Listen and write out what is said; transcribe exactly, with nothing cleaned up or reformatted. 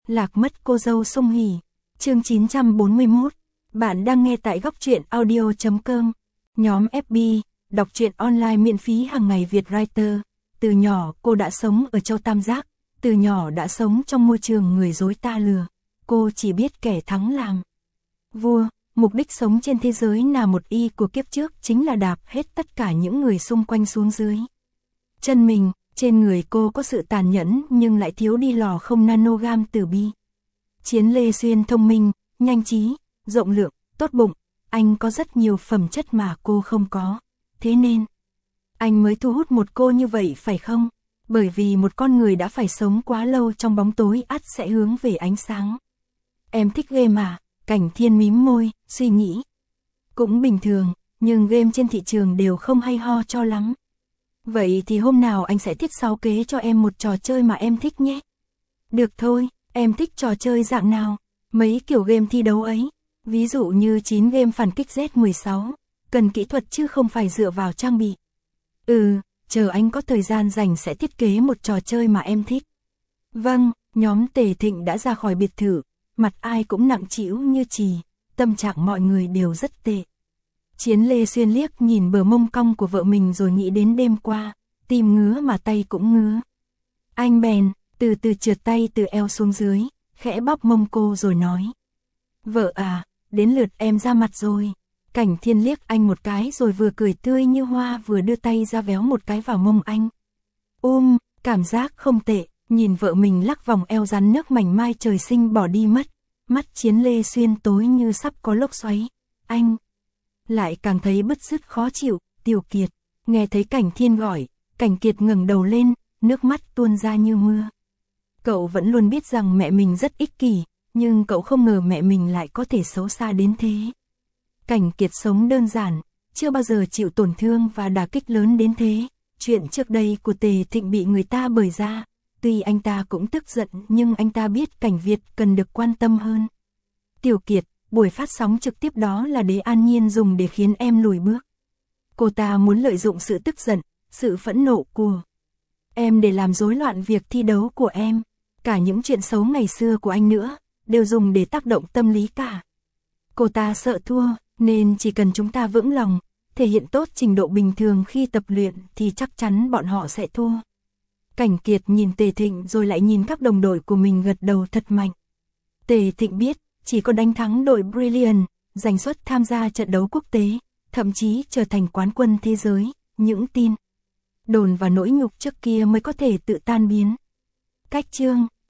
Lạc mất cô dâu Sung Hỉ. Chương chín trăm bốn mươi mốt. Bạn đang nghe tại góc truyện audio chấm com. Nhóm ép bê, đọc truyện online miễn phí hàng ngày Việt Writer. Từ nhỏ cô đã sống ở châu Tam Giác, từ nhỏ đã sống trong môi trường người dối ta lừa. Cô chỉ biết kẻ thắng làm vua, mục đích sống trên thế giới là một y của kiếp trước chính là đạp hết tất cả những người xung quanh xuống dưới chân mình. Trên người cô có sự tàn nhẫn nhưng lại thiếu đi lò không nanogam từ bi. Chiến Lê Xuyên thông minh, nhanh trí, rộng lượng, tốt bụng, anh có rất nhiều phẩm chất mà cô không có. Thế nên, anh mới thu hút một cô như vậy phải không? Bởi vì một con người đã phải sống quá lâu trong bóng tối ắt sẽ hướng về ánh sáng. Em thích game mà, Cảnh Thiên mím môi, suy nghĩ. Cũng bình thường, nhưng game trên thị trường đều không hay ho cho lắm. Vậy thì hôm nào anh sẽ thiết sáu kế cho em một trò chơi mà em thích nhé. Được thôi, em thích trò chơi dạng nào? Mấy kiểu game thi đấu ấy. Ví dụ như chín game phản kích Z mười sáu. Cần kỹ thuật chứ không phải dựa vào trang bị. Ừ, chờ anh có thời gian rảnh sẽ thiết kế một trò chơi mà em thích. Vâng, nhóm Tề Thịnh đã ra khỏi biệt thự. Mặt ai cũng nặng trĩu như chì. Tâm trạng mọi người đều rất tệ. Chiến Lê Xuyên liếc nhìn bờ mông cong của vợ mình rồi nghĩ đến đêm qua, tim ngứa mà tay cũng ngứa. Anh bèn, từ từ trượt tay từ eo xuống dưới, khẽ bóp mông cô rồi nói. Vợ à, đến lượt em ra mặt rồi. Cảnh Thiên liếc anh một cái rồi vừa cười tươi như hoa vừa đưa tay ra véo một cái vào mông anh. Um, cảm giác không tệ, nhìn vợ mình lắc vòng eo rắn nước mảnh mai trời sinh bỏ đi mất. Mắt Chiến Lê Xuyên tối như sắp có lốc xoáy. Anh lại càng thấy bứt rứt khó chịu. Tiểu Kiệt, nghe thấy Cảnh Thiên gọi, Cảnh Kiệt ngẩng đầu lên, nước mắt tuôn ra như mưa. Cậu vẫn luôn biết rằng mẹ mình rất ích kỷ, nhưng cậu không ngờ mẹ mình lại có thể xấu xa đến thế. Cảnh Kiệt sống đơn giản, chưa bao giờ chịu tổn thương và đả kích lớn đến thế. Chuyện trước đây của Tề Thịnh bị người ta bời ra, tuy anh ta cũng tức giận nhưng anh ta biết Cảnh Việt cần được quan tâm hơn. Tiểu Kiệt, buổi phát sóng trực tiếp đó là để An Nhiên dùng để khiến em lùi bước. Cô ta muốn lợi dụng sự tức giận, sự phẫn nộ của em để làm rối loạn việc thi đấu của em. Cả những chuyện xấu ngày xưa của anh nữa, đều dùng để tác động tâm lý cả. Cô ta sợ thua, nên chỉ cần chúng ta vững lòng, thể hiện tốt trình độ bình thường khi tập luyện thì chắc chắn bọn họ sẽ thua. Cảnh Kiệt nhìn Tề Thịnh rồi lại nhìn các đồng đội của mình gật đầu thật mạnh. Tề Thịnh biết, chỉ có đánh thắng đội Brilliant, giành suất tham gia trận đấu quốc tế, thậm chí trở thành quán quân thế giới, những tin đồn và nỗi nhục trước kia mới có thể tự tan biến. Cách chương